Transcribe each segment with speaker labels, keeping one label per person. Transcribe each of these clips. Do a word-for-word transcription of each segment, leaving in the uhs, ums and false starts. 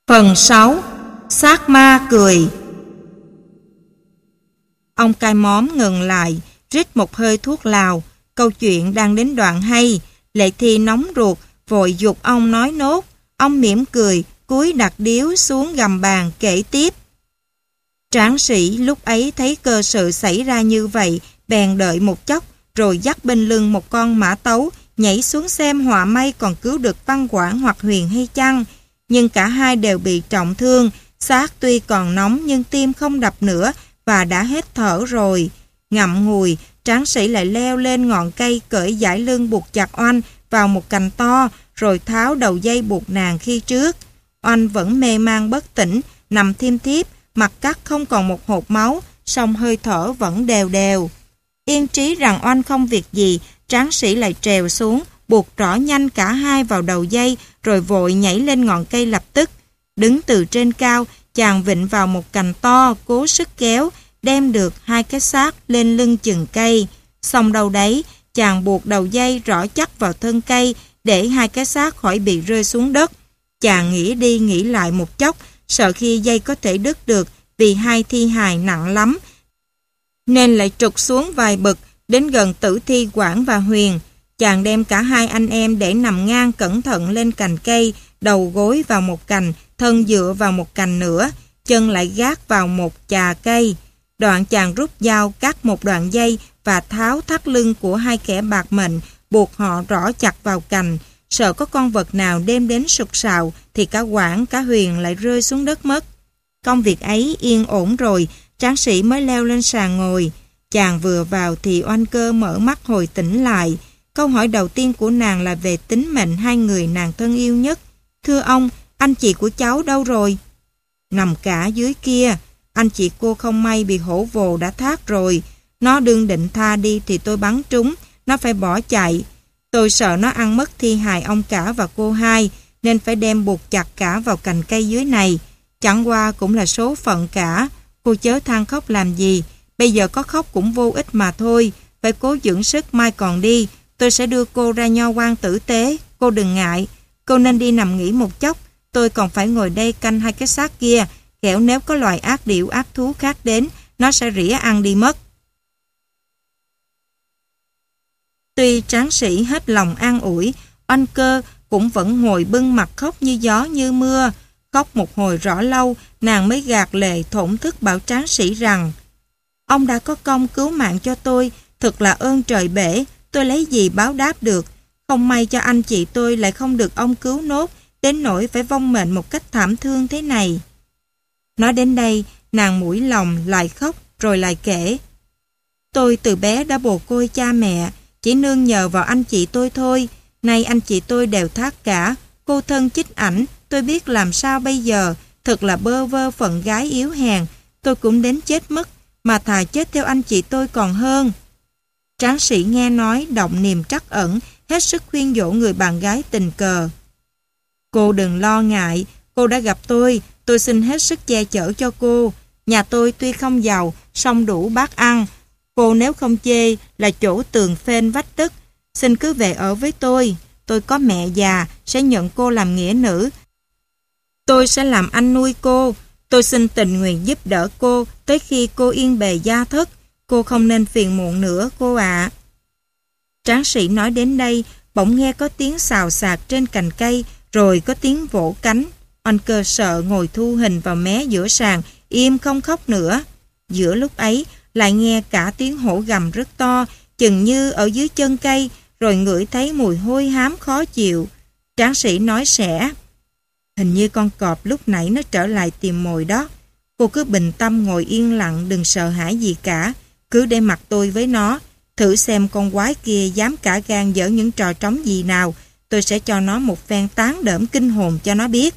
Speaker 1: Phần sáu. Xác ma cười. Ông cai móm ngừng lại, rít một hơi thuốc lào. Câu chuyện đang đến đoạn hay. Lệ Thi nóng ruột, vội giục ông nói nốt. Ông mỉm cười, cúi đặt điếu xuống gầm bàn kể tiếp. Tráng sĩ lúc ấy thấy cơ sự xảy ra như vậy, bèn đợi một chốc, rồi dắt bên lưng một con mã tấu, nhảy xuống xem họa may còn cứu được Văn Quảng hoặc Huyền hay chăng. Nhưng cả hai đều bị trọng thương, xác tuy còn nóng nhưng tim không đập nữa và đã hết thở rồi. Ngậm ngùi, tráng sĩ lại leo lên ngọn cây cởi dải lưng buộc chặt Oanh vào một cành to, rồi tháo đầu dây buộc nàng khi trước. Oanh vẫn mê man bất tỉnh, nằm thiêm thiếp, mặt cắt không còn một hột máu, song hơi thở vẫn đều đều. Yên trí rằng Oanh không việc gì, tráng sĩ lại trèo xuống, buộc trỏ nhanh cả hai vào đầu dây, rồi vội nhảy lên ngọn cây lập tức. Đứng từ trên cao, chàng vịn vào một cành to, cố sức kéo, đem được hai cái xác lên lưng chừng cây. Xong đâu đấy, chàng buộc đầu dây rõ chắc vào thân cây, để hai cái xác khỏi bị rơi xuống đất. Chàng nghĩ đi nghĩ lại một chốc, sợ khi dây có thể đứt được, vì hai thi hài nặng lắm, nên lại trục xuống vài bậc, đến gần tử thi Quảng và Huyền. Chàng đem cả hai anh em để nằm ngang cẩn thận lên cành cây, đầu gối vào một cành, thân dựa vào một cành nữa, chân lại gác vào một chà cây. Đoạn chàng rút dao cắt một đoạn dây và tháo thắt lưng của hai kẻ bạc mệnh, buộc họ rõ chặt vào cành. Sợ có con vật nào đêm đến sục sạo thì cả Quảng cả Huyền lại rơi xuống đất mất. Công việc ấy yên ổn rồi, tráng sĩ mới leo lên sàn ngồi. Chàng vừa vào thì Oanh Cơ mở mắt hồi tỉnh lại. Câu hỏi đầu tiên của nàng là về tính mệnh hai người nàng thân yêu nhất. Thưa ông, anh chị của cháu đâu rồi? Nằm cả dưới kia. Anh chị cô không may bị hổ vồ đã thác rồi. Nó đương định tha đi thì tôi bắn trúng. Nó phải bỏ chạy. Tôi sợ nó ăn mất thi hài ông cả và cô hai, nên phải đem buộc chặt cả vào cành cây dưới này. Chẳng qua cũng là số phận cả. Cô chớ than khóc làm gì. Bây giờ có khóc cũng vô ích mà thôi. Phải cố dưỡng sức, mai còn đi. Tôi sẽ đưa cô ra nho quan tử tế. Cô đừng ngại. Cô nên đi nằm nghỉ một chốc. Tôi còn phải ngồi đây canh hai cái xác kia. Kẻo nếu có loài ác điểu ác thú khác đến, nó sẽ rỉa ăn đi mất. Tuy tráng sĩ hết lòng an ủi, Oanh Cơ cũng vẫn ngồi bưng mặt khóc như gió như mưa. Khóc một hồi rõ lâu, nàng mới gạt lệ thổn thức bảo tráng sĩ rằng: Ông đã có công cứu mạng cho tôi, thật là ơn trời bể, tôi lấy gì báo đáp được. Không may cho anh chị tôi lại không được ông cứu nốt, đến nỗi phải vong mệnh một cách thảm thương thế này. Nói đến đây, nàng mũi lòng lại khóc rồi lại kể: Tôi từ bé đã mồ côi cha mẹ, chỉ nương nhờ vào anh chị tôi thôi. Nay anh chị tôi đều thác cả, cô thân chích ảnh, tôi biết làm sao bây giờ. Thật là bơ vơ phận gái yếu hèn, tôi cũng đến chết mất, mà thà chết theo anh chị tôi còn hơn. Tráng sĩ nghe nói động niềm trắc ẩn, hết sức khuyên dỗ người bạn gái tình cờ. Cô đừng lo ngại, cô đã gặp tôi, tôi xin hết sức che chở cho cô. Nhà tôi tuy không giàu, song đủ bát ăn. Cô nếu không chê là chỗ tường phên vách đất, xin cứ về ở với tôi. Tôi có mẹ già, sẽ nhận cô làm nghĩa nữ. Tôi sẽ làm anh nuôi cô. Tôi xin tình nguyện giúp đỡ cô tới khi cô yên bề gia thất. Cô không nên phiền muộn nữa cô ạ. À. Tráng sĩ nói đến đây, bỗng nghe có tiếng xào xạc trên cành cây, rồi có tiếng vỗ cánh. Oanh Cơ sợ ngồi thu hình vào mé giữa sàn, im không khóc nữa. Giữa lúc ấy, lại nghe cả tiếng hổ gầm rất to, chừng như ở dưới chân cây, rồi ngửi thấy mùi hôi hám khó chịu. Tráng sĩ nói sẽ: Hình như con cọp lúc nãy nó trở lại tìm mồi đó. Cô cứ bình tâm ngồi yên lặng, đừng sợ hãi gì cả. Cứ để mặc tôi với nó, thử xem con quái kia dám cả gan dở những trò trống gì nào. Tôi sẽ cho nó một phen tán đỡm kinh hồn cho nó biết.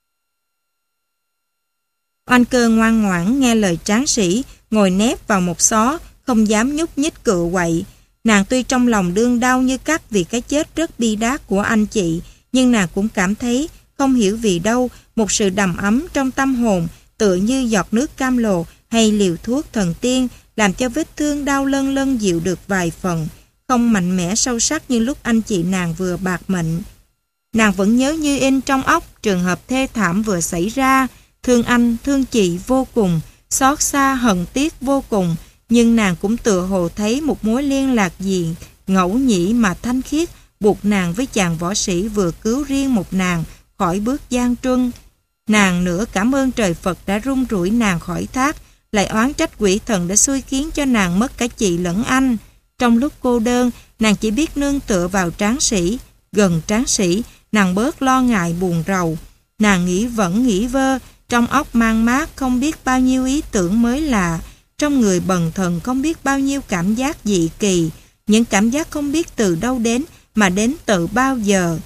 Speaker 1: Oanh Cơ ngoan ngoãn nghe lời tráng sĩ, ngồi nép vào một xó, không dám nhúc nhích cựa quậy. Nàng tuy trong lòng đương đau như cắt vì cái chết rất bi đát của anh chị, nhưng nàng cũng cảm thấy không hiểu vì đâu một sự đầm ấm trong tâm hồn, tựa như giọt nước cam lồ hay liều thuốc thần tiên, làm cho vết thương đau lân lân dịu được vài phần, không mạnh mẽ sâu sắc như lúc anh chị nàng vừa bạc mệnh. Nàng vẫn nhớ như in trong óc trường hợp thê thảm vừa xảy ra, thương anh, thương chị vô cùng, xót xa hận tiếc vô cùng, nhưng nàng cũng tựa hồ thấy một mối liên lạc gì ngẫu nhĩ mà thanh khiết buộc nàng với chàng võ sĩ vừa cứu riêng một nàng khỏi bước gian truân. Nàng nữa cảm ơn trời Phật đã rung rủi nàng khỏi thác, lại oán trách quỷ thần đã xui khiến cho nàng mất cả chị lẫn anh. Trong lúc cô đơn, nàng chỉ biết nương tựa vào tráng sĩ. Gần tráng sĩ, nàng bớt lo ngại buồn rầu. Nàng nghĩ vẫn nghĩ vơ, trong óc mang mát không biết bao nhiêu ý tưởng mới lạ, trong người bần thần không biết bao nhiêu cảm giác dị kỳ, những cảm giác không biết từ đâu đến mà đến từ bao giờ.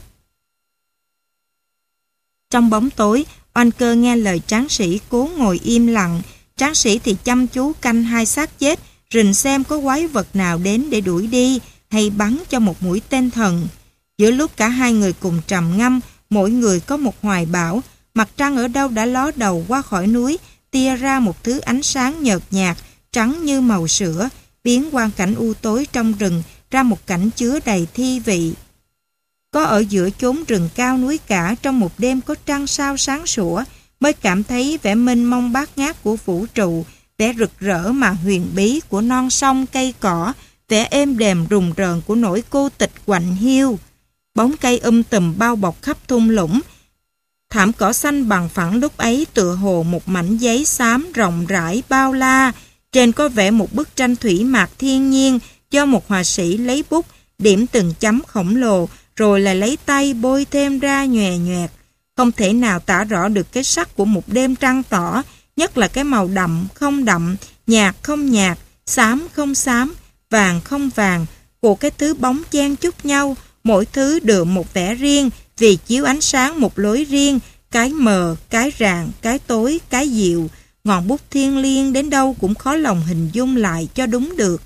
Speaker 1: Trong bóng tối, Oanh Cơ nghe lời tráng sĩ cố ngồi im lặng. Tráng sĩ thì chăm chú canh hai xác chết, rình xem có quái vật nào đến để đuổi đi hay bắn cho một mũi tên thần. Giữa lúc cả hai người cùng trầm ngâm, mỗi người có một hoài bão, mặt trăng ở đâu đã ló đầu qua khỏi núi, tia ra một thứ ánh sáng nhợt nhạt, trắng như màu sữa, biến quang cảnh u tối trong rừng ra một cảnh chứa đầy thi vị. Có ở giữa chốn rừng cao núi cả, trong một đêm có trăng sao sáng sủa, mới cảm thấy vẻ mênh mông bát ngát của vũ trụ, vẻ rực rỡ mà huyền bí của non sông cây cỏ, vẻ êm đềm rùng rợn của nỗi cô tịch quạnh hiu. Bóng cây um tùm bao bọc khắp thung lũng, thảm cỏ xanh bằng phẳng lúc ấy tựa hồ một mảnh giấy xám rộng rãi bao la, trên có vẽ một bức tranh thủy mạc thiên nhiên do một họa sĩ lấy bút điểm từng chấm khổng lồ, rồi lại lấy tay bôi thêm ra nhòe nhoẹt. Không thể nào tả rõ được cái sắc của một đêm trăng tỏ, nhất là cái màu đậm không đậm, nhạt không nhạt, xám không xám, vàng không vàng, của cái thứ bóng chen chúc nhau, mỗi thứ đượm một vẻ riêng, vì chiếu ánh sáng một lối riêng, cái mờ, cái rạng, cái tối, cái dịu. Ngọn bút thiêng liêng đến đâu cũng khó lòng hình dung lại cho đúng được.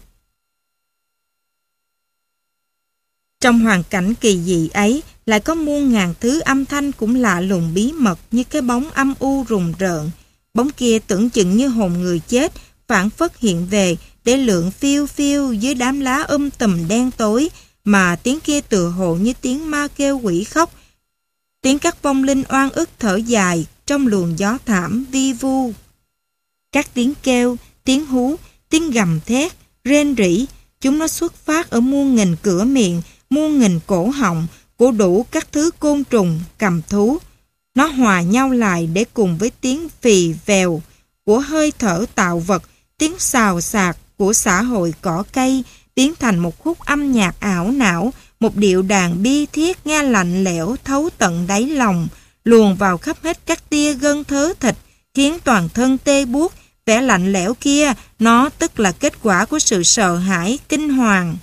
Speaker 1: Trong hoàn cảnh kỳ dị ấy, lại có muôn ngàn thứ âm thanh cũng lạ lùng bí mật như cái bóng âm u rùng rợn. Bóng kia tưởng chừng như hồn người chết, phảng phất hiện về để lượn phiêu phiêu dưới đám lá um tùm đen tối, mà tiếng kia tựa hồ như tiếng ma kêu quỷ khóc, tiếng các vong linh oan ức thở dài trong luồng gió thảm vi vu. Các tiếng kêu, tiếng hú, tiếng gầm thét, rên rỉ, chúng nó xuất phát ở muôn nghìn cửa miệng, muôn nghìn cổ họng của đủ các thứ côn trùng, cầm thú. Nó hòa nhau lại để cùng với tiếng phì vèo của hơi thở tạo vật, tiếng xào xạc của xã hội cỏ cây, biến thành một khúc âm nhạc ảo não, một điệu đàn bi thiết nghe lạnh lẽo thấu tận đáy lòng, luồn vào khắp hết các tia gân thớ thịt, khiến toàn thân tê buốt. Vẻ lạnh lẽo kia, nó tức là kết quả của sự sợ hãi, kinh hoàng.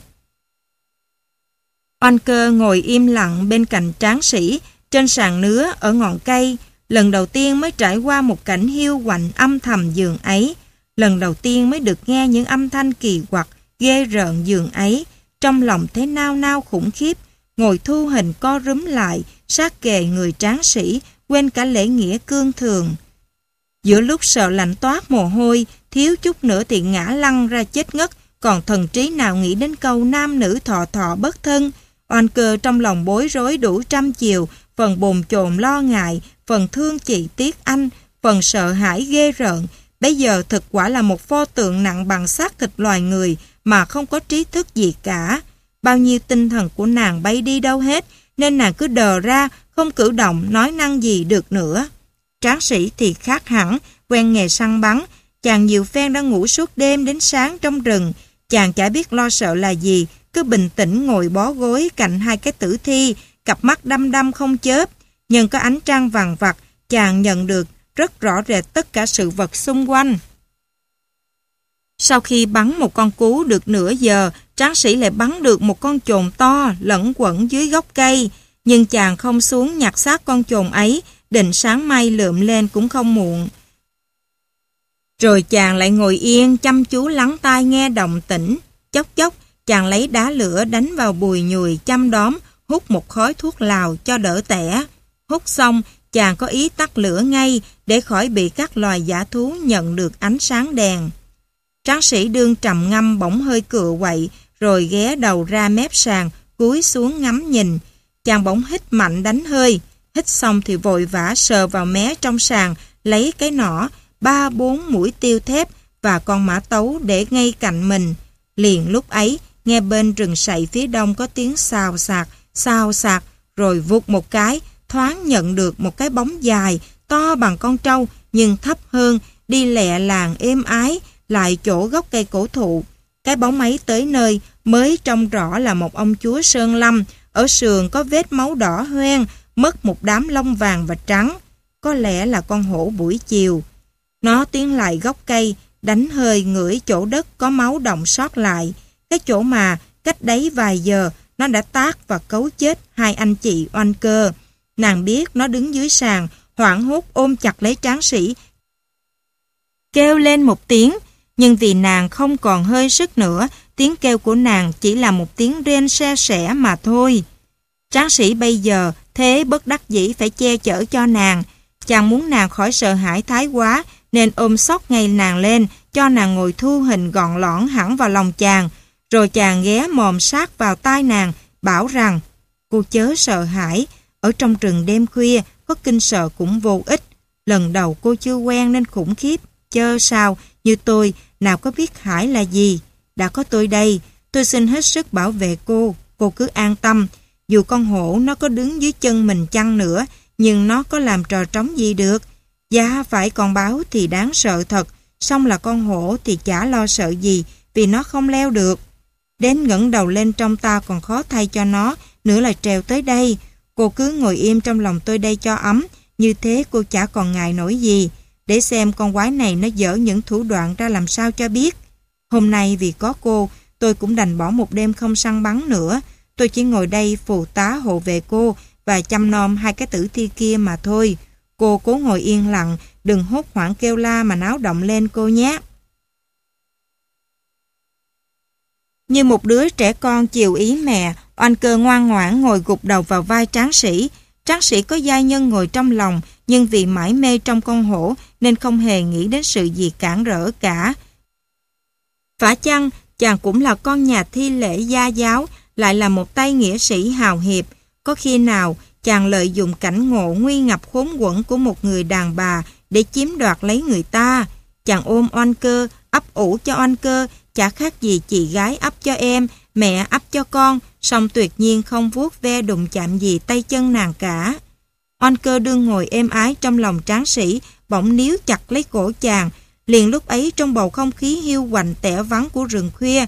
Speaker 1: Oanh Cơ ngồi im lặng bên cạnh tráng sĩ, trên sàn nứa ở ngọn cây, lần đầu tiên mới trải qua một cảnh hiu quạnh âm thầm giường ấy, lần đầu tiên mới được nghe những âm thanh kỳ quặc, ghê rợn giường ấy, trong lòng thấy nao nao khủng khiếp, ngồi thu hình co rúm lại, sát kề người tráng sĩ, quên cả lễ nghĩa cương thường. Giữa lúc sợ lạnh toát mồ hôi, thiếu chút nữa thì ngã lăn ra chết ngất, còn thần trí nào nghĩ đến câu nam nữ thọ thọ bất thân. Oanh Cơ trong lòng bối rối đủ trăm chiều, phần bồn chồn lo ngại, phần thương chị tiếc anh, phần sợ hãi ghê rợn. Bây giờ thực quả là một pho tượng nặng bằng xác thịt loài người mà không có trí thức gì cả. Bao nhiêu tinh thần của nàng bay đi đâu hết, nên nàng cứ đờ ra, không cử động, nói năng gì được nữa. Tráng sĩ thì khác hẳn, quen nghề săn bắn. Chàng nhiều phen đã ngủ suốt đêm đến sáng trong rừng. Chàng chả biết lo sợ là gì, cứ bình tĩnh ngồi bó gối cạnh hai cái tử thi, cặp mắt đăm đăm không chớp. Nhưng có ánh trăng vàng vặt, chàng nhận được rất rõ rệt tất cả sự vật xung quanh. Sau khi bắn một con cú được nửa giờ, tráng sĩ lại bắn được một con chồn to lẫn quẩn dưới gốc cây. Nhưng chàng không xuống nhặt xác con chồn ấy, định sáng mai lượm lên cũng không muộn. Rồi chàng lại ngồi yên chăm chú lắng tai nghe động tĩnh. Chốc chốc chàng lấy đá lửa đánh vào bùi nhùi chăm đóm, hút một khói thuốc lào cho đỡ tẻ. Hút xong chàng có ý tắt lửa ngay để khỏi bị các loài dã thú nhận được ánh sáng đèn. Tráng sĩ đương trầm ngâm bỗng hơi cựa quậy, rồi ghé đầu ra mép sàn, cúi xuống ngắm nhìn. chàng bỗng hít mạnh đánh hơi. Hít xong thì vội vã sờ vào mé trong sàn, lấy cái nỏ, ba bốn mũi tiêu thép và con mã tấu để ngay cạnh mình. Liền lúc ấy, nghe bên rừng sậy phía đông có tiếng xào xạc, xào xạc, rồi vụt một cái, thoáng nhận được một cái bóng dài, to bằng con trâu, nhưng thấp hơn, đi lẹ làng êm ái, lại chỗ gốc cây cổ thụ. Cái bóng ấy tới nơi, mới trông rõ là một ông chúa sơn lâm, ở sườn có vết máu đỏ hoen, mất một đám lông vàng và trắng. Có lẽ là con hổ buổi chiều. Nó tiến lại gốc cây, đánh hơi ngửi chỗ đất có máu đọng sót lại. Cái chỗ mà cách đấy vài giờ nó đã tát và cấu chết hai anh chị oanh cơ. Nàng biết nó đứng dưới sàn, hoảng hốt ôm chặt lấy tráng sĩ, kêu lên một tiếng, nhưng vì nàng không còn hơi sức nữa, tiếng kêu của nàng chỉ là một tiếng rên se sẻ mà thôi. Tráng sĩ bây giờ thế bất đắc dĩ phải che chở cho nàng. Chàng muốn nàng khỏi sợ hãi thái quá, nên ôm xốc ngay nàng lên, cho nàng ngồi thu hình gọn lõn hẳn vào lòng chàng. Rồi chàng ghé mồm sát vào tai nàng, bảo rằng: cô chớ sợ hãi, ở trong rừng đêm khuya có kinh sợ cũng vô ích. Lần đầu cô chưa quen nên khủng khiếp, chớ sao, như tôi nào có biết hãi là gì. Đã có tôi đây, tôi xin hết sức bảo vệ cô, cô cứ an tâm. Dù con hổ nó có đứng dưới chân mình chăng nữa, nhưng nó có làm trò trống gì được. Giá phải con báo thì đáng sợ thật, song là con hổ thì chả lo sợ gì, vì nó không leo được. Đến ngẩng đầu lên trong ta còn khó thay cho nó, nữa là trèo tới đây. Cô cứ ngồi im trong lòng tôi đây cho ấm, như thế cô chả còn ngại nổi gì. Để xem con quái này nó dở những thủ đoạn ra làm sao cho biết. Hôm nay vì có cô, tôi cũng đành bỏ một đêm không săn bắn nữa. Tôi chỉ ngồi đây phụ tá hộ vệ cô và chăm nom hai cái tử thi kia mà thôi. Cô cố ngồi yên lặng, đừng hốt hoảng kêu la mà náo động lên cô nhé. Như một đứa trẻ con chiều ý mẹ, oanh cơ ngoan ngoãn ngồi gục đầu vào vai tráng sĩ. Tráng sĩ có giai nhân ngồi trong lòng, nhưng vì mải mê trong con hổ nên không hề nghĩ đến sự gì cản rỡ cả. Phải chăng chàng cũng là con nhà thi lễ gia giáo, lại là một tay nghĩa sĩ hào hiệp? Có khi nào chàng lợi dụng cảnh ngộ nguy ngập khốn quẫn của một người đàn bà để chiếm đoạt lấy người ta? Chàng ôm oanh cơ, ấp ủ cho oanh cơ, chả khác gì chị gái ấp cho em, mẹ ấp cho con, song tuyệt nhiên không vuốt ve đụng chạm gì tay chân nàng cả. Oanh cơ đương ngồi êm ái trong lòng tráng sĩ, bỗng níu chặt lấy cổ chàng. Liền lúc ấy trong bầu không khí hiu quạnh tẻ vắng của rừng khuya,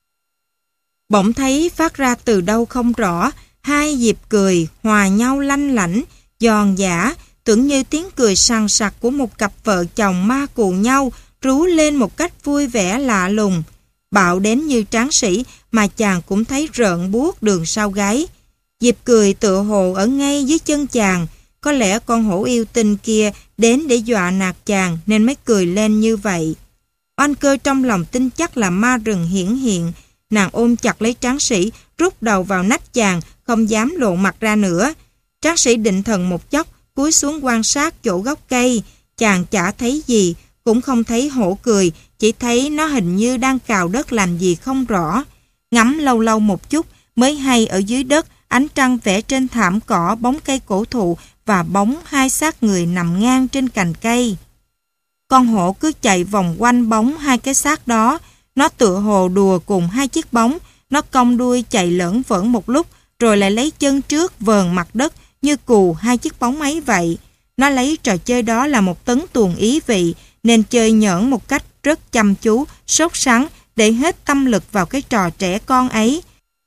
Speaker 1: bỗng thấy phát ra từ đâu không rõ hai dịp cười hòa nhau lanh lảnh, giòn giã, tưởng như tiếng cười sằng sặc của một cặp vợ chồng ma cù nhau, rú lên một cách vui vẻ lạ lùng. Bạo đến như tráng sĩ mà chàng cũng thấy rợn buốt đường sau gáy. Dịp cười tựa hồ ở ngay dưới chân chàng. Có lẽ con hổ yêu tinh kia đến để dọa nạt chàng nên mới cười lên như vậy. Oanh cơ trong lòng tin chắc là ma rừng hiển hiện. Nàng ôm chặt lấy tráng sĩ, rút đầu vào nách chàng, không dám lộ mặt ra nữa. Tráng sĩ định thần một chốc, cúi xuống quan sát chỗ gốc cây. Chàng chả thấy gì, cũng không thấy hổ cười, chỉ thấy nó hình như đang cào đất làm gì không rõ. Ngắm lâu lâu một chút mới hay ở dưới đất ánh trăng vẽ trên thảm cỏ bóng cây cổ thụ và bóng hai xác người nằm ngang trên cành cây. Con hổ cứ chạy vòng quanh bóng hai cái xác đó. Nó tựa hồ đùa cùng hai chiếc bóng. Nó cong đuôi chạy lởn vởn một lúc, rồi lại lấy chân trước vờn mặt đất như cù hai chiếc bóng ấy vậy. Nó lấy trò chơi đó là một tấn tuồng ý vị, nên chơi nhỡn một cách rất chăm chú, sốt sắng, để hết tâm lực vào cái trò trẻ con ấy.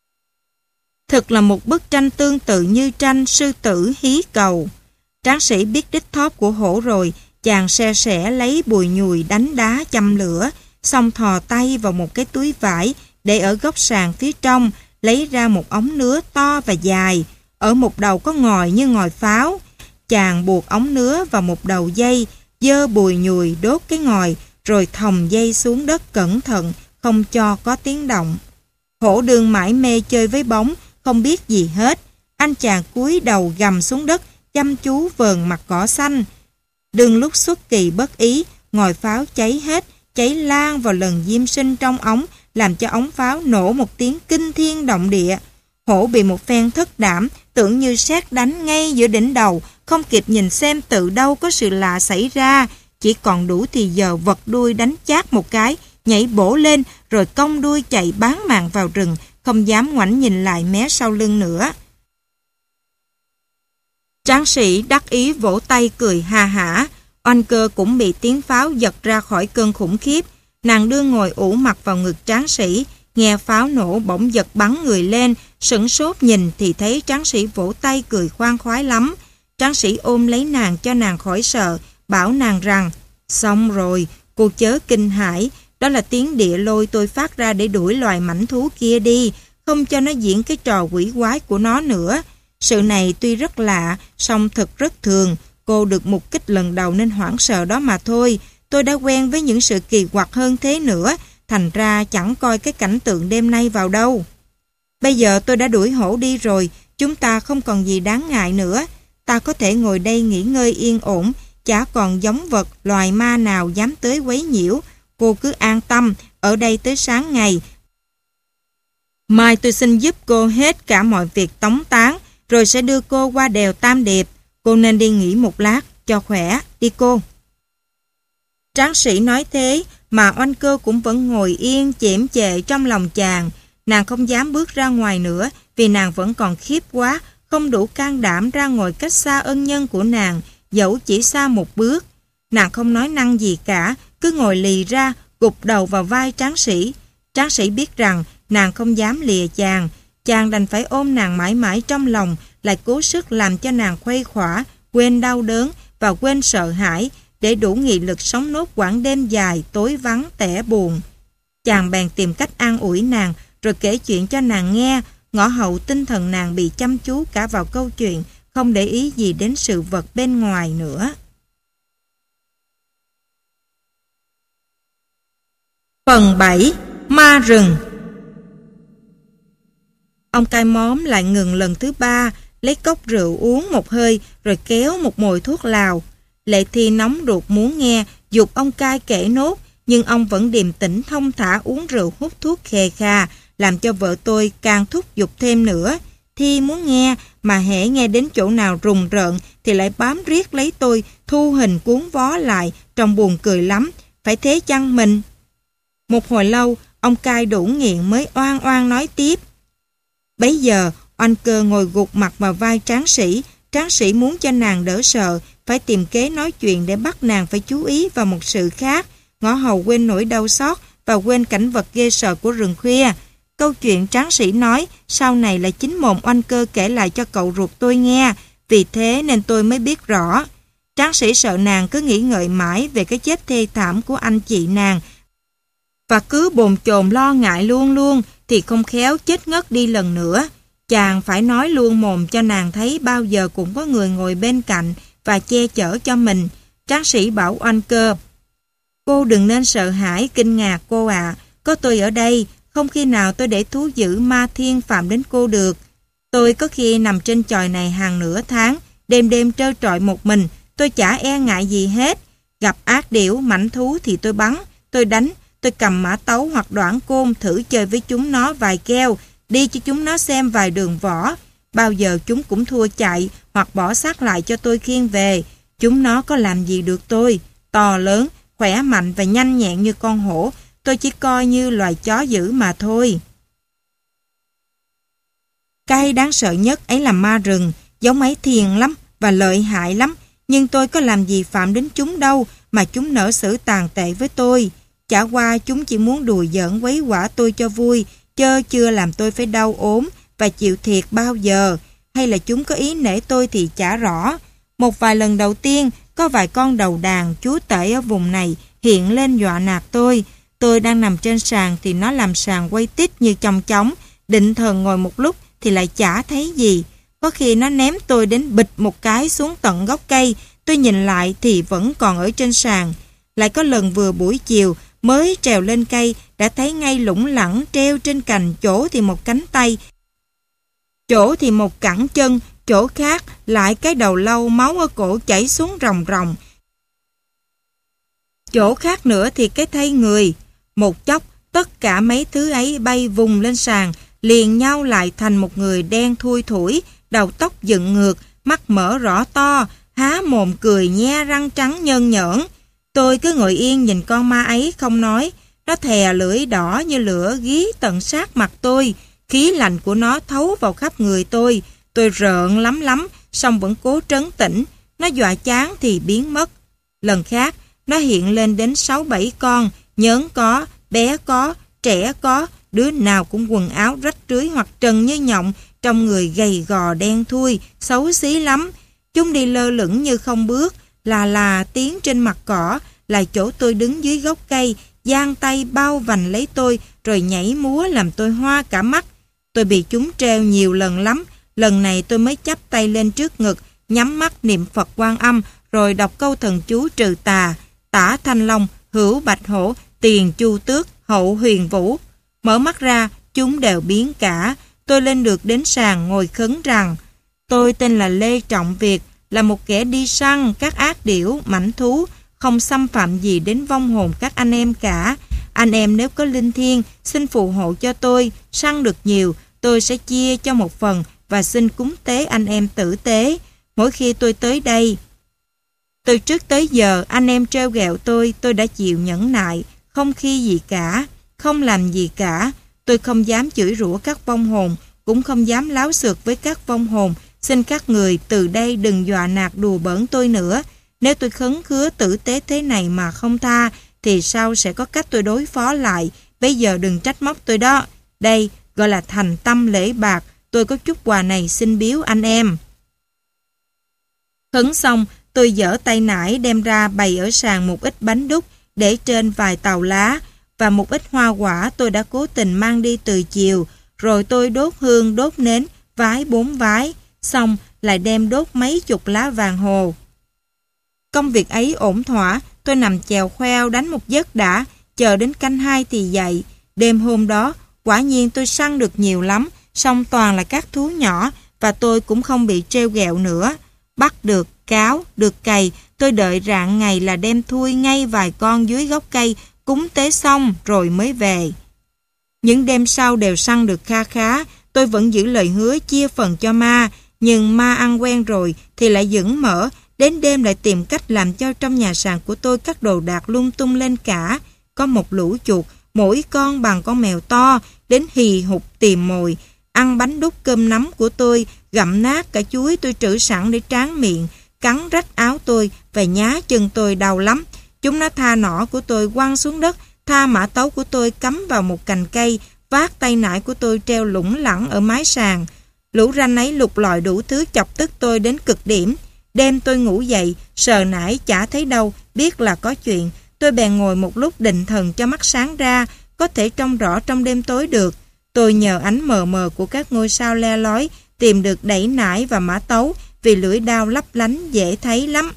Speaker 1: Thực là một bức tranh tương tự như tranh sư tử hí cầu. Tráng sĩ biết đích thóp của hổ rồi, chàng se sẻ lấy bùi nhùi đánh đá châm lửa, xong thò tay vào một cái túi vải để ở góc sàn phía trong, lấy ra một ống nứa to và dài, ở một đầu có ngòi như ngòi pháo. Chàng buộc ống nứa vào một đầu dây, dơ bùi nhùi đốt cái ngòi, rồi thòng dây xuống đất cẩn thận, không cho có tiếng động. Hổ đương mải mê chơi với bóng, không biết gì hết. Anh chàng cúi đầu gầm xuống đất, chăm chú vờn mặt cỏ xanh. Đừng lúc xuất kỳ bất ý, ngòi pháo cháy hết, cháy lan vào lần diêm sinh trong ống, làm cho ống pháo nổ một tiếng kinh thiên động địa. Hổ bị một phen thất đảm, tưởng như sét đánh ngay giữa đỉnh đầu, không kịp nhìn xem từ đâu có sự lạ xảy ra, chỉ còn đủ thì giờ vật đuôi đánh chát một cái, nhảy bổ lên rồi cong đuôi chạy báng mạng vào rừng, không dám ngoảnh nhìn lại mé sau lưng nữa. Tráng sĩ đắc ý vỗ tay cười ha hả. Oanh Cơ cũng bị tiếng pháo giật ra khỏi cơn khủng khiếp. Nàng đưa ngồi ủ mặt vào ngực tráng sĩ, nghe pháo nổ bỗng giật bắn người lên, sửng sốt nhìn thì thấy tráng sĩ vỗ tay cười khoan khoái lắm. Tráng sĩ ôm lấy nàng cho nàng khỏi sợ, bảo nàng rằng: xong rồi, cô chớ kinh hãi, đó là tiếng địa lôi tôi phát ra để đuổi loài mãnh thú kia đi, không cho nó diễn cái trò quỷ quái của nó nữa. Sự này tuy rất lạ, song thật rất thường. Cô được mục kích lần đầu nên hoảng sợ đó mà thôi. Tôi đã quen với những sự kỳ quặc hơn thế nữa, thành ra chẳng coi cái cảnh tượng đêm nay vào đâu. Bây giờ tôi đã đuổi hổ đi rồi, chúng ta không còn gì đáng ngại nữa. Ta có thể ngồi đây nghỉ ngơi yên ổn, chả còn giống vật, loài ma nào dám tới quấy nhiễu. Cô cứ an tâm, ở đây tới sáng ngày. Mai tôi xin giúp cô hết cả mọi việc tống táng, rồi sẽ đưa cô qua đèo Tam Điệp. Cô nên đi nghỉ một lát, cho khỏe, đi cô. Tráng sĩ nói thế, mà Oanh Cơ cũng vẫn ngồi yên chễm chệ trong lòng chàng. Nàng không dám bước ra ngoài nữa, vì nàng vẫn còn khiếp quá, không đủ can đảm ra ngồi cách xa ân nhân của nàng, dẫu chỉ xa một bước. Nàng không nói năng gì cả, cứ ngồi lì ra, gục đầu vào vai tráng sĩ. Tráng sĩ biết rằng nàng không dám lìa chàng, chàng đành phải ôm nàng mãi mãi trong lòng, lại cố sức làm cho nàng khuây khỏa, quên đau đớn và quên sợ hãi, để đủ nghị lực sống nốt quãng đêm dài, tối vắng, tẻ buồn. Chàng bèn tìm cách an ủi nàng, rồi kể chuyện cho nàng nghe, ngõ hậu tinh thần nàng bị chăm chú cả vào câu chuyện, không để ý gì đến sự vật bên ngoài nữa. Phần bảy. Ma rừng. Ông cai móm lại ngừng lần thứ ba, lấy cốc rượu uống một hơi, rồi kéo một mồi thuốc lào. Lệ Thi nóng ruột muốn nghe, giục ông cai kể nốt, nhưng ông vẫn điềm tĩnh thông thả uống rượu hút thuốc khè khà, làm cho vợ tôi càng thúc giục thêm nữa. Thi muốn nghe, mà hễ nghe đến chỗ nào rùng rợn thì lại bám riết lấy tôi, thu hình cuốn vó lại, trông buồn cười lắm. Phải thế chăng mình? Một hồi lâu, ông cai đủ nghiện mới oan oan nói tiếp. Bấy giờ, Oanh Cơ ngồi gục mặt vào vai tráng sĩ. Tráng sĩ muốn cho nàng đỡ sợ, phải tìm kế nói chuyện để bắt nàng phải chú ý vào một sự khác. Ngõ hầu quên nỗi đau xót và quên cảnh vật ghê sợ của rừng khuya. Câu chuyện tráng sĩ nói sau này là chính mồm Oanh Cơ kể lại cho cậu ruột tôi nghe, vì thế nên tôi mới biết rõ. Tráng sĩ sợ nàng cứ nghĩ ngợi mãi về cái chết thê thảm của anh chị nàng, và cứ bồn chồn lo ngại luôn luôn thì không khéo chết ngất đi lần nữa. Chàng phải nói luôn mồm cho nàng thấy bao giờ cũng có người ngồi bên cạnh và che chở cho mình. Tráng sĩ bảo Oanh Cơ: cô đừng nên sợ hãi, kinh ngạc cô ạ. À. Có tôi ở đây, không khi nào tôi để thú dữ ma thiên phạm đến cô được. Tôi có khi nằm trên chòi này hàng nửa tháng, đêm đêm trơ trọi một mình, tôi chả e ngại gì hết. Gặp ác điểu, mãnh thú thì tôi bắn, tôi đánh, tôi cầm mã tấu hoặc đoạn côn thử chơi với chúng nó vài keo, đi cho chúng nó xem vài đường võ. Bao giờ chúng cũng thua chạy hoặc bỏ xác lại cho tôi khiêng về. Chúng nó có làm gì được tôi? To lớn, khỏe mạnh và nhanh nhẹn như con hổ, tôi chỉ coi như loài chó dữ mà thôi. Cái đáng sợ nhất ấy là ma rừng, giống ấy thiền lắm và lợi hại lắm, nhưng tôi có làm gì phạm đến chúng đâu mà chúng nỡ xử tàn tệ với tôi. Chả qua chúng chỉ muốn đùa giỡn quấy quả tôi cho vui, chớ chưa làm tôi phải đau ốm và chịu thiệt bao giờ. Hay là chúng có ý nể tôi thì chả rõ. Một vài lần đầu tiên, có vài con đầu đàn chúa tể ở vùng này hiện lên dọa nạt tôi. Tôi đang nằm trên sàn thì nó làm sàn quay tít như chong chóng, định thần ngồi một lúc thì lại chả thấy gì. Có khi nó ném tôi đến bịch một cái xuống tận gốc cây, tôi nhìn lại thì vẫn còn ở trên sàn. Lại có lần vừa buổi chiều, mới trèo lên cây đã thấy ngay lủng lẳng treo trên cành, chỗ thì một cánh tay, chỗ thì một cẳng chân, chỗ khác lại cái đầu lâu, máu ở cổ chảy xuống ròng ròng. Chỗ khác nữa thì cái thây người. Một chốc, tất cả mấy thứ ấy bay vùng lên sàn, liền nhau lại thành một người đen thui thủi, đầu tóc dựng ngược, mắt mở rõ to, há mồm cười nhe răng trắng nhơn nhởn. Tôi cứ ngồi yên nhìn con ma ấy không nói. Nó thè lưỡi đỏ như lửa gí tận sát mặt tôi. Khí lạnh của nó thấu vào khắp người tôi. Tôi rợn lắm lắm, song vẫn cố trấn tĩnh. Nó dọa chán thì biến mất. Lần khác, nó hiện lên đến sáu bảy con, nhớn có, bé có, trẻ có, đứa nào cũng quần áo rách rưới hoặc trần như nhộng, trong người gầy gò đen thui, xấu xí lắm. Chúng đi lơ lửng như không bước, là là tiến trên mặt cỏ, là chỗ tôi đứng dưới gốc cây, giang tay bao vành lấy tôi, rồi nhảy múa làm tôi hoa cả mắt. Tôi bị chúng treo nhiều lần lắm, lần này tôi mới chắp tay lên trước ngực, nhắm mắt niệm Phật Quan Âm, rồi đọc câu thần chú trừ tà, tả Thanh Long, hữu Bạch Hổ, tiền Chu Tước, hậu Huyền Vũ. Mở mắt ra, chúng đều biến cả. Tôi lên được đến sàn ngồi khấn rằng: tôi tên là Lê Trọng Việt, là một kẻ đi săn các ác điểu, mãnh thú, không xâm phạm gì đến vong hồn các anh em cả. Anh em nếu có linh thiêng, xin phù hộ cho tôi, săn được nhiều, tôi sẽ chia cho một phần và xin cúng tế anh em tử tế. Mỗi khi tôi tới đây, từ trước tới giờ anh em trêu ghẹo tôi, tôi đã chịu nhẫn nại, không khi gì cả, không làm gì cả. Tôi không dám chửi rủa các vong hồn, cũng không dám láo xược với các vong hồn. Xin các người từ đây đừng dọa nạt đùa bỡn tôi nữa. Nếu tôi khấn khứa tử tế thế này mà không tha, thì sau sẽ có cách tôi đối phó lại. Bây giờ đừng trách móc tôi đó. Đây gọi là thành tâm lễ bạc. Tôi có chút quà này xin biếu anh em. Khấn xong, tôi dở tay nải đem ra bày ở sàn một ít bánh đúc, để trên vài tàu lá, và một ít hoa quả tôi đã cố tình mang đi từ chiều. Rồi tôi đốt hương đốt nến, vái bốn vái, xong lại đem đốt mấy chục lá vàng hồ. Công việc ấy ổn thỏa, tôi nằm chèo khoeo đánh một giấc đã, chờ đến canh hai thì dậy. Đêm hôm đó, quả nhiên tôi săn được nhiều lắm, song toàn là các thú nhỏ, và tôi cũng không bị trêu ghẹo nữa. Bắt được cáo, được cày, tôi đợi rạng ngày là đem thui ngay vài con dưới gốc cây, cúng tế xong rồi mới về. Những đêm sau đều săn được kha khá, tôi vẫn giữ lời hứa chia phần cho ma, nhưng ma ăn quen rồi thì lại dững mở, đến đêm lại tìm cách làm cho trong nhà sàn của tôi các đồ đạc lung tung lên cả. Có một lũ chuột, mỗi con bằng con mèo to, đến hì hục tìm mồi, ăn bánh đúc cơm nắm của tôi, gặm nát cả chuối tôi trữ sẵn để tráng miệng, cắn rách áo tôi và nhá chân tôi đau lắm. Chúng nó tha nỏ của tôi quăng xuống đất, tha mã tấu của tôi cắm vào một cành cây, vác tay nải của tôi treo lủng lẳng ở mái sàn. Lũ ranh ấy lục lọi đủ thứ chọc tức tôi đến cực điểm. Đêm tôi ngủ dậy, sờ nải chả thấy đâu, biết là có chuyện. Tôi bèn ngồi một lúc định thần cho mắt sáng ra, có thể trông rõ trong đêm tối được. Tôi nhờ ánh mờ mờ của các ngôi sao le lói tìm được đẩy nải và mã tấu, vì lưỡi dao lấp lánh dễ thấy lắm.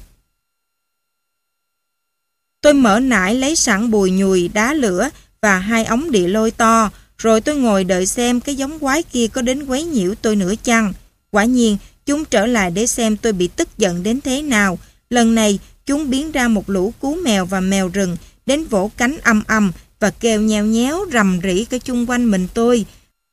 Speaker 1: Tôi mở nải lấy sẵn bùi nhùi, đá lửa và hai ống địa lôi to, rồi tôi ngồi đợi xem cái giống quái kia có đến quấy nhiễu tôi nữa chăng. Quả nhiên, chúng trở lại để xem tôi bị tức giận đến thế nào. Lần này, chúng biến ra một lũ cú mèo và mèo rừng, đến vỗ cánh âm âm và kêu nheo nhéo rầm rĩ cả chung quanh mình tôi.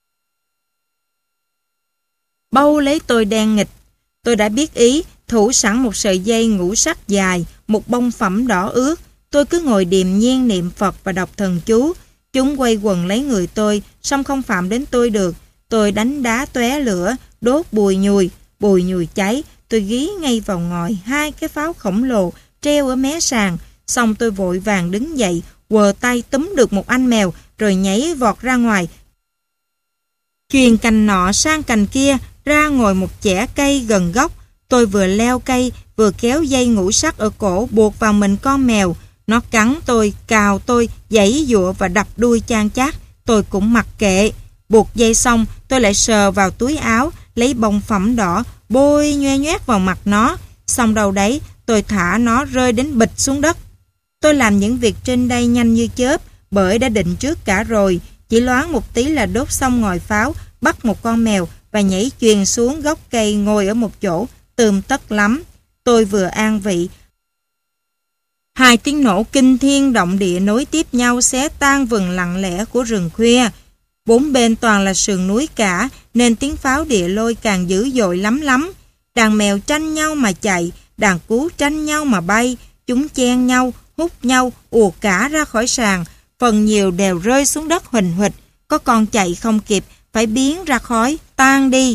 Speaker 1: Bâu lấy tôi đen nghịch. Tôi đã biết ý, thủ sẵn một sợi dây ngũ sắc dài, một bông phẩm đỏ ướt. Tôi cứ ngồi điềm nhiên niệm Phật và đọc thần chú. Chúng quay quần lấy người tôi, song không phạm đến tôi được. Tôi đánh đá tóe lửa, đốt bùi nhùi. Bùi nhùi cháy, tôi gí ngay vào ngòi hai cái pháo khổng lồ treo ở mé sàn. Xong tôi vội vàng đứng dậy, quờ tay túm được một anh mèo, rồi nhảy vọt ra ngoài. Chuyền cành nọ sang cành kia, ra ngồi một chẻ cây gần gốc. Tôi vừa leo cây, vừa kéo dây ngũ sắc ở cổ buộc vào mình con mèo. Nó cắn tôi, cào tôi, giãy giụa và đập đuôi chan chát. Tôi cũng mặc kệ. Buộc dây xong, tôi lại sờ vào túi áo, lấy bông phẩm đỏ, bôi nhoe nhoét vào mặt nó. Xong đâu đấy, tôi thả nó rơi đến bịch xuống đất. Tôi làm những việc trên đây nhanh như chớp, bởi đã định trước cả rồi. Chỉ loáng một tí là đốt xong ngòi pháo, bắt một con mèo và nhảy chuyền xuống gốc cây ngồi ở một chỗ, tươm tất lắm. Tôi vừa an vị. Hai tiếng nổ kinh thiên động địa nối tiếp nhau xé tan vừng lặng lẽ của rừng khuya. Bốn bên toàn là sườn núi cả, nên tiếng pháo địa lôi càng dữ dội lắm lắm. Đàn mèo tranh nhau mà chạy, đàn cú tranh nhau mà bay, chúng chen nhau, hút nhau, ùa cả ra khỏi sàn, phần nhiều đều rơi xuống đất huỳnh huỵch, có con chạy không kịp, phải biến ra khói, tan đi.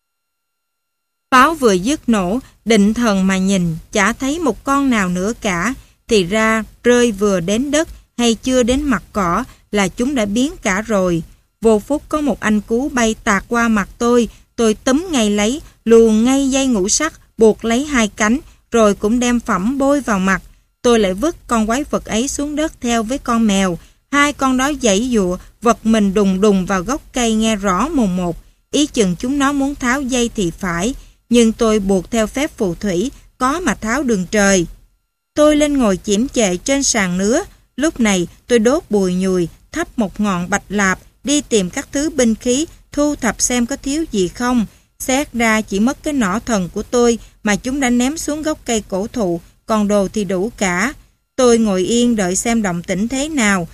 Speaker 1: Pháo vừa dứt nổ, định thần mà nhìn, chả thấy một con nào nữa cả, thì ra rơi vừa đến đất hay chưa đến mặt cỏ là chúng đã biến cả rồi. Vô phút có một anh cú bay tạt qua mặt tôi, tôi túm ngay lấy, luồn ngay dây ngũ sắc, buộc lấy hai cánh, rồi cũng đem phẩm bôi vào mặt. Tôi lại vứt con quái vật ấy xuống đất theo với con mèo. Hai con đó giãy giụa, vật mình đùng đùng vào gốc cây nghe rõ mồn một. Ý chừng chúng nó muốn tháo dây thì phải, nhưng tôi buộc theo phép phù thủy, có mà tháo đường trời. Tôi lên ngồi chiếm chệ trên sàn nứa. Lúc này tôi đốt bùi nhùi, thắp một ngọn bạch lạp, đi tìm các thứ binh khí, thu thập xem có thiếu gì không. Xét ra chỉ mất cái nỏ thần của tôi mà chúng đã ném xuống gốc cây cổ thụ, còn đồ thì đủ cả. Tôi ngồi yên đợi xem động tĩnh thế nào.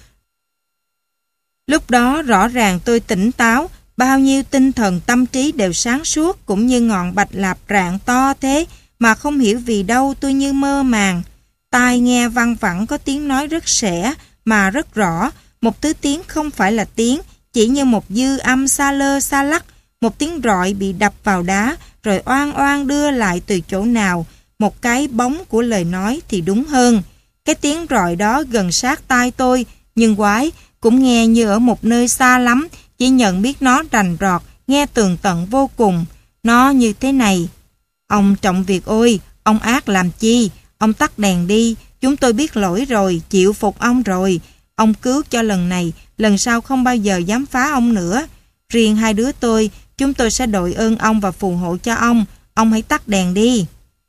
Speaker 1: Lúc đó rõ ràng tôi tỉnh táo, bao nhiêu tinh thần tâm trí đều sáng suốt, cũng như ngọn bạch lạp rạng to thế, mà không hiểu vì đâu tôi như mơ màng. Tai nghe văng vẳng có tiếng nói rất sẻ mà rất rõ, một thứ tiếng không phải là tiếng, chỉ như một dư âm xa lơ xa lắc, một tiếng rọi bị đập vào đá rồi oan oan đưa lại từ chỗ nào, một cái bóng của lời nói thì đúng hơn. Cái tiếng rọi đó gần sát tai tôi, nhưng quái, cũng nghe như ở một nơi xa lắm, chỉ nhận biết nó rành rọt, nghe tường tận vô cùng. Nó như thế này: ông Trọng Việt ơi, ông ác làm chi? Ông tắt đèn đi, chúng tôi biết lỗi rồi, chịu phục ông rồi. Ông cứu cho lần này, lần sau không bao giờ dám phá ông nữa. Riêng hai đứa tôi, chúng tôi sẽ đội ơn ông và phù hộ cho ông. Ông hãy tắt đèn đi.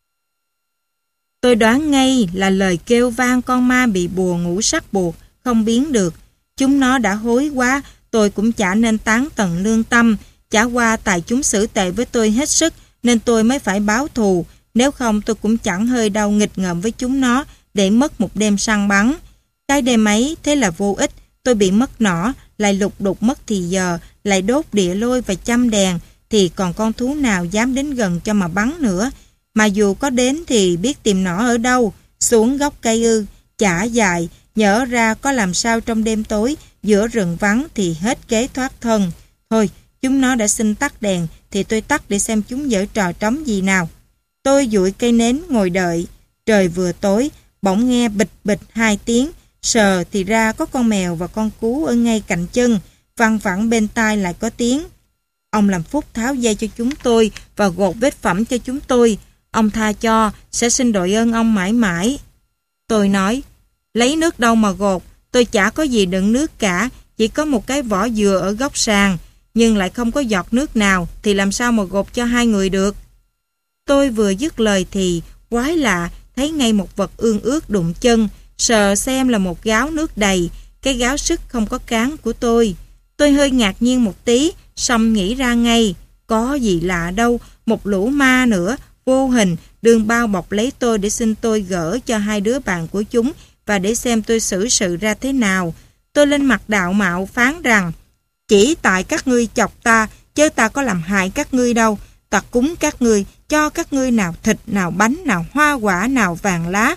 Speaker 1: Tôi đoán ngay là lời kêu vang con ma bị bùa ngũ sắc buộc, không biến được. Chúng nó đã hối quá, tôi cũng chả nên tán tận lương tâm. Chả qua tại chúng xử tệ với tôi hết sức, nên tôi mới phải báo thù. Nếu không tôi cũng chẳng hơi đau nghịch ngợm với chúng nó để mất một đêm săn bắn. Cái đêm ấy thế là vô ích, tôi bị mất nỏ, lại lục đục mất thì giờ, lại đốt địa lôi và chăm đèn, thì còn con thú nào dám đến gần cho mà bắn nữa. Mà dù có đến thì biết tìm nỏ ở đâu, xuống gốc cây ư, chả dài, nhỡ ra có làm sao trong đêm tối, giữa rừng vắng thì hết kế thoát thân. Thôi, chúng nó đã xin tắt đèn, thì tôi tắt để xem chúng giở trò trống gì nào. Tôi dụi cây nến ngồi đợi. Trời vừa tối, bỗng nghe bịch bịch hai tiếng, sờ thì ra có con mèo và con cú ở ngay cạnh chân, văng vẳng bên tai lại có tiếng. Ông làm phúc tháo dây cho chúng tôi và gột vết phẩm cho chúng tôi. Ông tha cho, sẽ xin đội ơn ông mãi mãi. Tôi nói, lấy nước đâu mà gột, tôi chả có gì đựng nước cả, chỉ có một cái vỏ dừa ở góc sàn, nhưng lại không có giọt nước nào, thì làm sao mà gột cho hai người được. Tôi vừa dứt lời thì, quái lạ, thấy ngay một vật ương ướt đụng chân, sờ xem là một gáo nước đầy, cái gáo sức không có cán của tôi. Tôi hơi ngạc nhiên một tí, xong nghĩ ra ngay, có gì lạ đâu, một lũ ma nữa, vô hình, đường bao bọc lấy tôi để xin tôi gỡ cho hai đứa bạn của chúng và để xem tôi xử sự ra thế nào. Tôi lên mặt đạo mạo phán rằng, chỉ tại các ngươi chọc ta, chứ ta có làm hại các ngươi đâu. Ta cúng các ngươi, cho các ngươi nào thịt, nào bánh, nào hoa quả, nào vàng lá.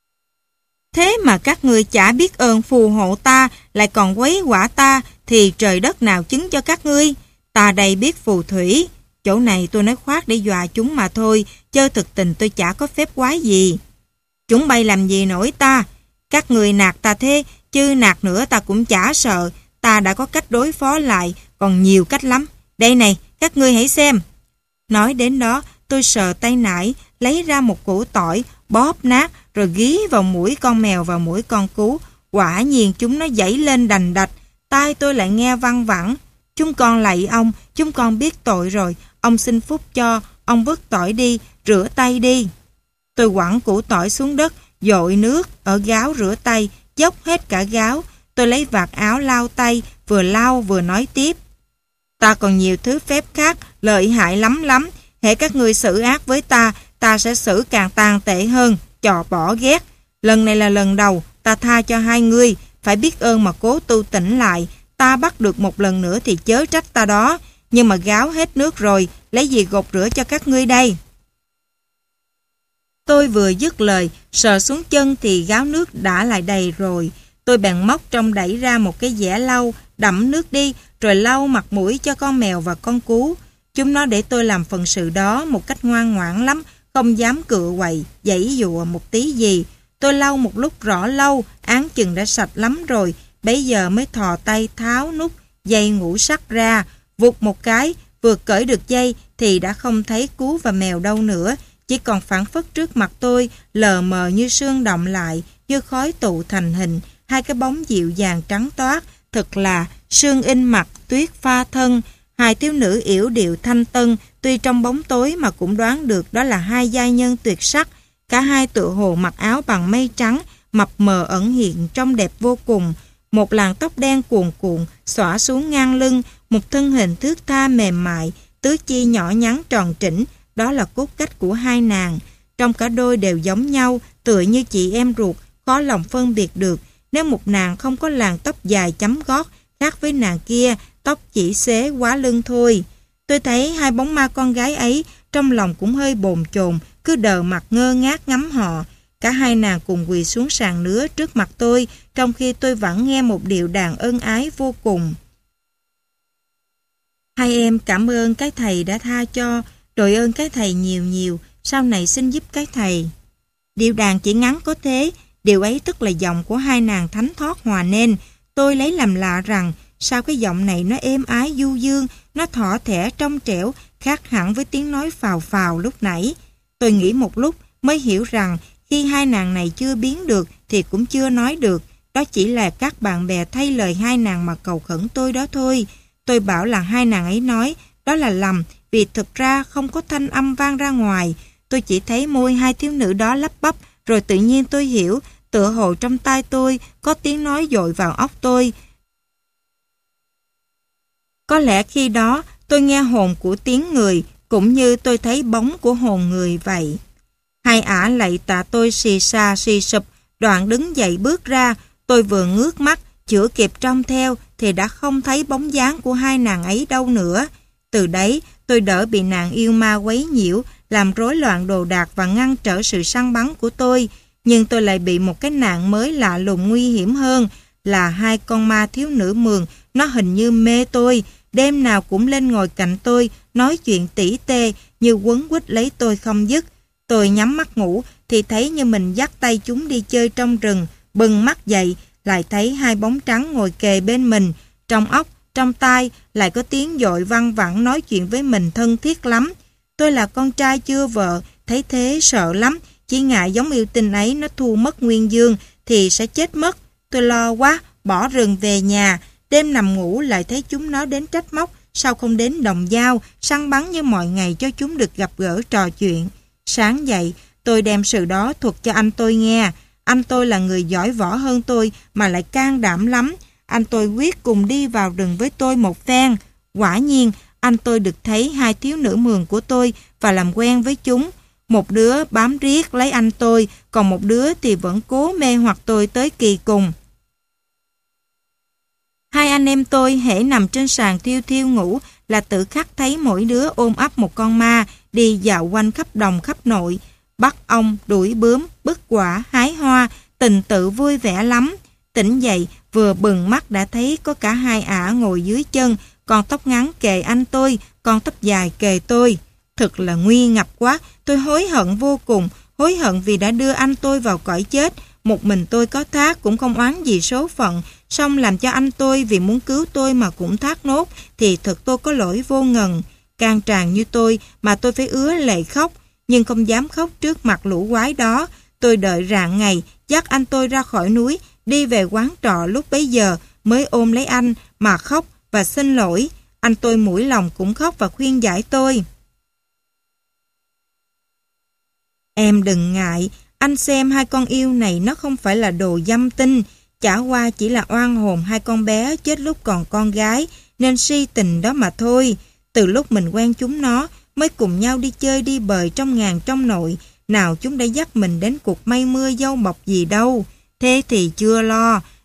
Speaker 1: Thế mà các ngươi chả biết ơn phù hộ ta, lại còn quấy quả ta, thì trời đất nào chứng cho các ngươi. Ta đây biết phù thủy. Chỗ này tôi nói khoác để dọa chúng mà thôi, chứ thực tình tôi chả có phép quái gì. Chúng bay làm gì nổi ta? Các người nạt ta thế, chứ nạt nữa ta cũng chả sợ. Ta đã có cách đối phó lại, còn nhiều cách lắm. Đây này, các ngươi hãy xem. Nói đến đó, tôi sờ tay nải, lấy ra một củ tỏi, bóp nát, rồi gí vào mũi con mèo và mũi con cú. Quả nhiên chúng nó dãy lên đành đạch, tai tôi lại nghe văng vẳng. Chúng con lạy ông, chúng con biết tội rồi, ông xin phúc cho, ông vứt tỏi đi, rửa tay đi. Tôi quẳng củ tỏi xuống đất, dội nước ở gáo rửa tay, dốc hết cả gáo. Tôi lấy vạt áo lau tay, vừa lau vừa nói tiếp. Ta còn nhiều thứ phép khác, lợi hại lắm lắm. Hễ các ngươi xử ác với ta, ta sẽ xử càng tàn tệ hơn, chọ bỏ ghét. Lần này là lần đầu, ta tha cho hai ngươi, phải biết ơn mà cố tu tỉnh lại. ta bắt được một lần nữa thì chớ trách ta đó. Nhưng mà gáo hết nước rồi, lấy gì gột rửa cho các ngươi đây? Tôi vừa dứt lời, sờ xuống chân thì gáo nước đã lại đầy rồi. Tôi bèn móc trong đẩy ra một cái dẻ lau, đẫm nước đi, rồi lau mặt mũi cho con mèo và con cú. Chúng nó để tôi làm phần sự đó một cách ngoan ngoãn lắm, không dám cựa quậy, giãy giụa một tí gì. Tôi lau một lúc rõ lâu, áng chừng đã sạch lắm rồi, bấy giờ mới thò tay tháo nút dây ngũ sắc ra, vụt một cái, vừa cởi được dây thì đã không thấy cú và mèo đâu nữa, chỉ còn phảng phất trước mặt tôi, lờ mờ như sương động lại, như khói tụ thành hình, hai cái bóng dịu dàng trắng toát, thật là sương in mặt, tuyết pha thân. Hai thiếu nữ yểu điệu thanh tân, tuy trong bóng tối mà cũng đoán được đó là hai giai nhân tuyệt sắc. Cả hai tựa hồ mặc áo bằng mây trắng, mập mờ ẩn hiện trông đẹp vô cùng. Một làn tóc đen cuồn cuộn xõa xuống ngang lưng, một thân hình thướt tha mềm mại, tứ chi nhỏ nhắn tròn trĩnh, đó là cốt cách của hai nàng. Trong cả đôi đều giống nhau, tựa như chị em ruột, khó lòng phân biệt được. Nếu một nàng không có làn tóc dài chấm gót, khác với nàng kia, tóc chỉ xế quá lưng thôi. Tôi thấy hai bóng ma con gái ấy, trong lòng cũng hơi bồn chồn, cứ đờ mặt ngơ ngác ngắm họ. Cả hai nàng cùng quỳ xuống sàn nứa trước mặt tôi, trong khi tôi vẫn nghe một điệu đàn ân ái vô cùng. Hai em cảm ơn cái thầy đã tha cho, đội ơn cái thầy nhiều nhiều, sau này xin giúp cái thầy. Điệu đàn chỉ ngắn có thế, điều ấy tức là giọng của hai nàng thánh thót hòa nên. Tôi lấy làm lạ rằng, sao cái giọng này nó êm ái du dương, nó thỏ thẻ trong trẻo, khác hẳn với tiếng nói phào phào lúc nãy. Tôi nghĩ một lúc mới hiểu rằng khi hai nàng này chưa biến được thì cũng chưa nói được. Đó chỉ là các bạn bè thay lời hai nàng mà cầu khẩn tôi đó thôi. Tôi bảo là hai nàng ấy nói, đó là lầm, vì thực ra không có thanh âm vang ra ngoài. Tôi chỉ thấy môi hai thiếu nữ đó lắp bắp, rồi tự nhiên tôi hiểu, tựa hồ trong tai tôi có tiếng nói dội vào óc tôi. Có lẽ khi đó tôi nghe hồn của tiếng người, cũng như tôi thấy bóng của hồn người vậy. Hai ả lạy tạ tôi xì xà xì sụp, đoạn đứng dậy bước ra. Tôi vừa ngước mắt, chưa kịp trông theo thì đã không thấy bóng dáng của hai nàng ấy đâu nữa. Từ đấy tôi đỡ bị nàng yêu ma quấy nhiễu, làm rối loạn đồ đạc và ngăn trở sự săn bắn của tôi. Nhưng tôi lại bị một cái nạn mới lạ lùng nguy hiểm hơn, là hai con ma thiếu nữ mường. Nó hình như mê tôi, đêm nào cũng lên ngồi cạnh tôi, nói chuyện tỉ tê, như quấn quýt lấy tôi không dứt. Tôi nhắm mắt ngủ thì thấy như mình dắt tay chúng đi chơi trong rừng, bừng mắt dậy lại thấy hai bóng trắng ngồi kề bên mình. Trong óc, trong tai lại có tiếng dội văng vẳng nói chuyện với mình thân thiết lắm. Tôi là con trai chưa vợ, thấy thế sợ lắm, chỉ ngại giống yêu tinh ấy nó thu mất nguyên dương thì sẽ chết mất. Tôi lo quá, bỏ rừng về nhà. Đêm nằm ngủ lại thấy chúng nó đến trách móc, sao không đến đồng dao, săn bắn như mọi ngày cho chúng được gặp gỡ trò chuyện. Sáng dậy, tôi đem sự đó thuật cho anh tôi nghe. Anh tôi là người giỏi võ hơn tôi mà lại can đảm lắm. Anh tôi quyết cùng đi vào rừng với tôi một phen. Quả nhiên, anh tôi được thấy hai thiếu nữ mường của tôi và làm quen với chúng. Một đứa bám riết lấy anh tôi, còn một đứa thì vẫn cố mê hoặc tôi tới kỳ cùng. Hai anh em tôi hễ nằm trên sàn thiêu thiêu ngủ là tự khắc thấy mỗi đứa ôm ấp một con ma đi dạo quanh khắp đồng khắp nội, bắt ong, đuổi bướm, bứt quả, hái hoa, tình tự vui vẻ lắm. Tỉnh dậy, vừa bừng mắt đã thấy có cả hai ả ngồi dưới chân, con tóc ngắn kề anh tôi, con tóc dài kề tôi. Thật là nguy ngập quá, tôi hối hận vô cùng, hối hận vì đã đưa anh tôi vào cõi chết. Một mình tôi có thác cũng không oán gì số phận, song làm cho anh tôi vì muốn cứu tôi mà cũng thác nốt, thì thật tôi có lỗi vô ngần. Can tràn như tôi mà tôi phải ứa lệ khóc, nhưng không dám khóc trước mặt lũ quái đó. Tôi đợi rạng ngày, dắt anh tôi ra khỏi núi, đi về quán trọ lúc bấy giờ, mới ôm lấy anh mà khóc và xin lỗi. Anh tôi mũi lòng cũng khóc và khuyên giải tôi. Em đừng ngại, anh xem hai con yêu này nó không phải là đồ dâm tinh, chả qua chỉ là oan hồn hai con bé chết lúc còn con gái, nên si tình đó mà thôi. Từ lúc mình quen chúng nó, mới cùng nhau đi chơi đi bời trong ngàn trong nội, nào chúng đã dắt mình đến cuộc mây mưa dâu bọc gì đâu. Thế thì chưa lo,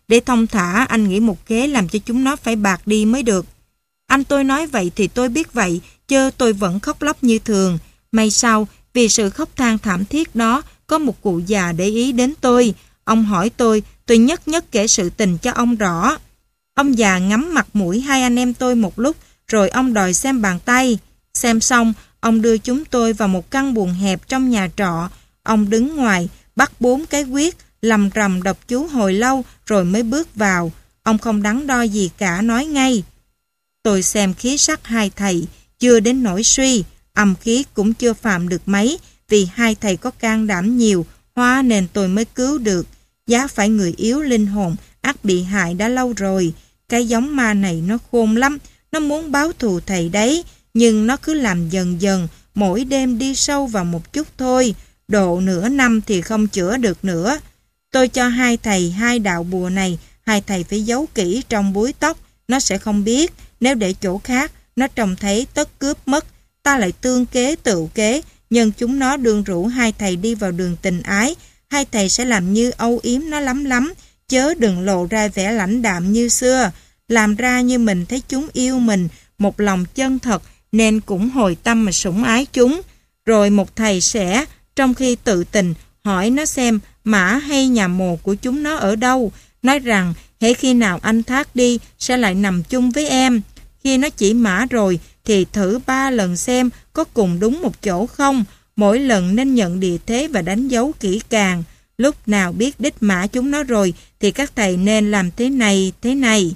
Speaker 1: Để thông thả, anh nghĩ một kế làm cho chúng nó phải bạc đi mới được. Anh tôi nói vậy thì tôi biết vậy, chứ tôi vẫn khóc lóc như thường. May sau, vì sự khóc than thảm thiết đó, có một cụ già để ý đến tôi. Ông hỏi tôi, tôi nhất nhất kể sự tình cho ông rõ. Ông già ngắm mặt mũi hai anh em tôi một lúc, rồi ông đòi xem bàn tay. Xem xong, ông đưa chúng tôi vào một căn buồng hẹp trong nhà trọ. Ông đứng ngoài, bắt bốn cái quyết, lầm rầm đọc chú hồi lâu rồi mới bước vào. Ông không đắn đo gì cả, nói ngay. Tôi xem khí sắc hai thầy, chưa đến nỗi suy, âm khí cũng chưa phạm được mấy, vì hai thầy có can đảm nhiều, hóa nên tôi mới cứu được. Giá phải người yếu linh hồn, ắt bị hại đã lâu rồi. Cái giống ma này nó khôn lắm, nó muốn báo thù thầy đấy, nhưng nó cứ làm dần dần, mỗi đêm đi sâu vào một chút thôi, độ nửa năm thì không chữa được nữa. Tôi cho hai thầy hai đạo bùa này, hai thầy phải giấu kỹ trong búi tóc, nó sẽ không biết, nếu để chỗ khác, nó trông thấy tất cướp mất. Ta lại tương kế tự kế, nhân chúng nó đường rủ hai thầy đi vào đường tình ái, hai thầy sẽ làm như âu yếm nó lắm lắm, chớ đừng lộ ra vẻ lãnh đạm như xưa, làm ra như mình thấy chúng yêu mình, một lòng chân thật, nên cũng hồi tâm mà sủng ái chúng. Rồi một thầy sẽ, trong khi tự tình, hỏi nó xem mã hay nhà mồ của chúng nó ở đâu, nói rằng hễ khi nào anh thác đi sẽ lại nằm chung với em. Khi nó chỉ mã rồi thì thử ba lần xem có cùng đúng một chỗ không, mỗi lần nên nhận địa thế và đánh dấu kỹ càng. Lúc nào biết đích mã chúng nó rồi thì các thầy nên làm thế này, thế này.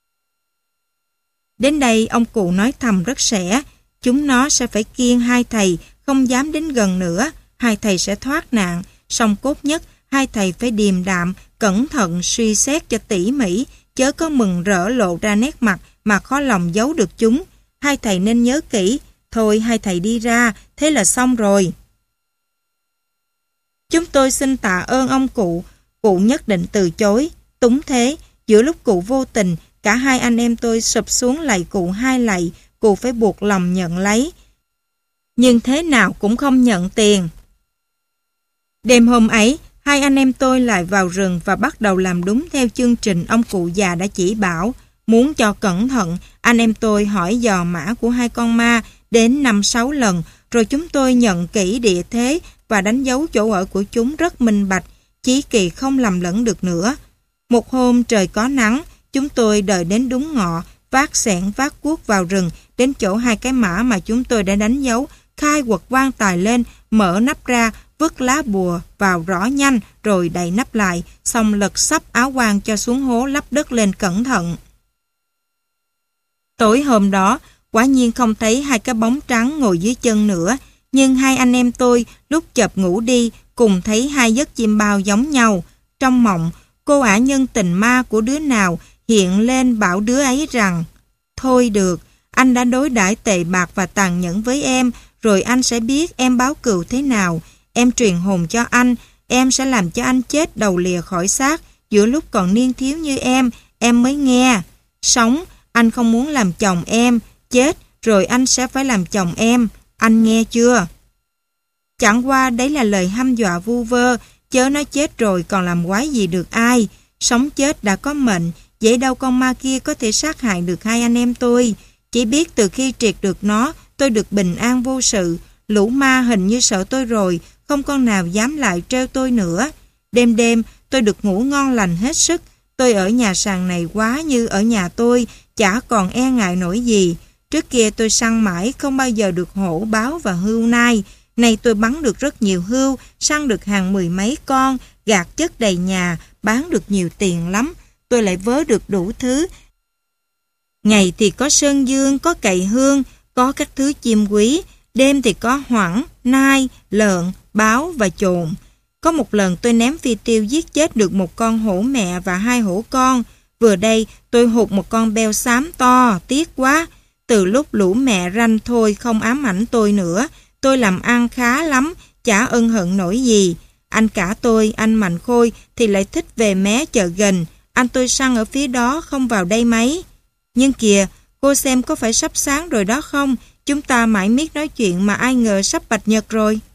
Speaker 1: Đến đây ông cụ nói thầm rất sẻ, chúng nó sẽ phải kiêng hai thầy, không dám đến gần nữa, hai thầy sẽ thoát nạn. Song cốt nhất, hai thầy phải điềm đạm, cẩn thận suy xét cho tỉ mỉ, chớ có mừng rỡ lộ ra nét mặt mà khó lòng giấu được chúng. Hai thầy nên nhớ kỹ, thôi hai thầy đi ra, thế là xong rồi. Chúng tôi xin tạ ơn ông cụ, cụ nhất định từ chối. Túng thế, giữa lúc cụ vô tình, cả hai anh em tôi sụp xuống lạy cụ hai lạy, cụ phải buộc lòng nhận lấy. Nhưng thế nào cũng không nhận tiền. Đêm hôm ấy, hai anh em tôi lại vào rừng và bắt đầu làm đúng theo chương trình ông cụ già đã chỉ bảo. Muốn cho cẩn thận, anh em tôi hỏi dò mã của hai con ma đến năm sáu lần, rồi chúng tôi nhận kỹ địa thế và đánh dấu chỗ ở của chúng rất minh bạch, chí kỳ không lầm lẫn được nữa. Một hôm trời có nắng, chúng tôi đợi đến đúng ngọ, vác xẻng vác cuốc vào rừng, đến chỗ hai cái mã mà chúng tôi đã đánh dấu, khai quật quan tài lên, mở nắp ra, vứt lá bùa vào rõ nhanh, rồi đậy nắp lại, xong lật sắp áo quan cho xuống hố lấp đất lên cẩn thận. Tối hôm đó, quả nhiên không thấy hai cái bóng trắng ngồi dưới chân nữa, nhưng hai anh em tôi lúc chợp ngủ đi cùng thấy hai giấc chim bao giống nhau. Trong mộng, cô ả nhân tình ma của đứa nào hiện lên bảo đứa ấy rằng: thôi được, anh đã đối đãi tệ bạc và tàn nhẫn với em, rồi anh sẽ biết em báo cừu thế nào. Em truyền hồn cho anh, em sẽ làm cho anh chết đầu lìa khỏi xác, giữa lúc còn niên thiếu như em, em mới nghe. Sống, anh không muốn làm chồng em, chết, rồi anh sẽ phải làm chồng em, anh nghe chưa? Chẳng qua đấy là lời hăm dọa vu vơ, chớ nói chết rồi còn làm quái gì được ai. Sống chết đã có mệnh, dễ đâu con ma kia có thể sát hại được hai anh em tôi. Chỉ biết từ khi triệt được nó, tôi được bình an vô sự. Lũ ma hình như sợ tôi rồi, không con nào dám lại trêu tôi nữa. Đêm đêm, tôi được ngủ ngon lành hết sức. Tôi ở nhà sàn này quá như ở nhà tôi, chả còn e ngại nổi gì. Trước kia tôi săn mãi, không bao giờ được hổ, báo và hươu nai. Nay tôi bắn được rất nhiều hươu, săn được hàng mười mấy con, gạt chất đầy nhà, bán được nhiều tiền lắm. Tôi lại vớ được đủ thứ. Ngày thì có sơn dương, có cậy hương, có các thứ chim quý. Đêm thì có hoẳng, nai, lợn, báo và chồn. Có một lần tôi ném phi tiêu giết chết được một con hổ mẹ và hai hổ con. Vừa đây tôi hụt một con beo xám to, tiếc quá. Từ lúc lũ mẹ ranh thôi không ám ảnh tôi nữa. Tôi làm ăn khá lắm, chả ân hận nổi gì. Anh cả tôi, anh Mạnh Khôi thì lại thích về mé chợ gần. Anh tôi săn ở phía đó, không vào đây mấy. Nhưng kìa, cô xem có phải sắp sáng rồi đó không? Chúng ta mãi miết nói chuyện mà ai ngờ sắp bạch nhật rồi.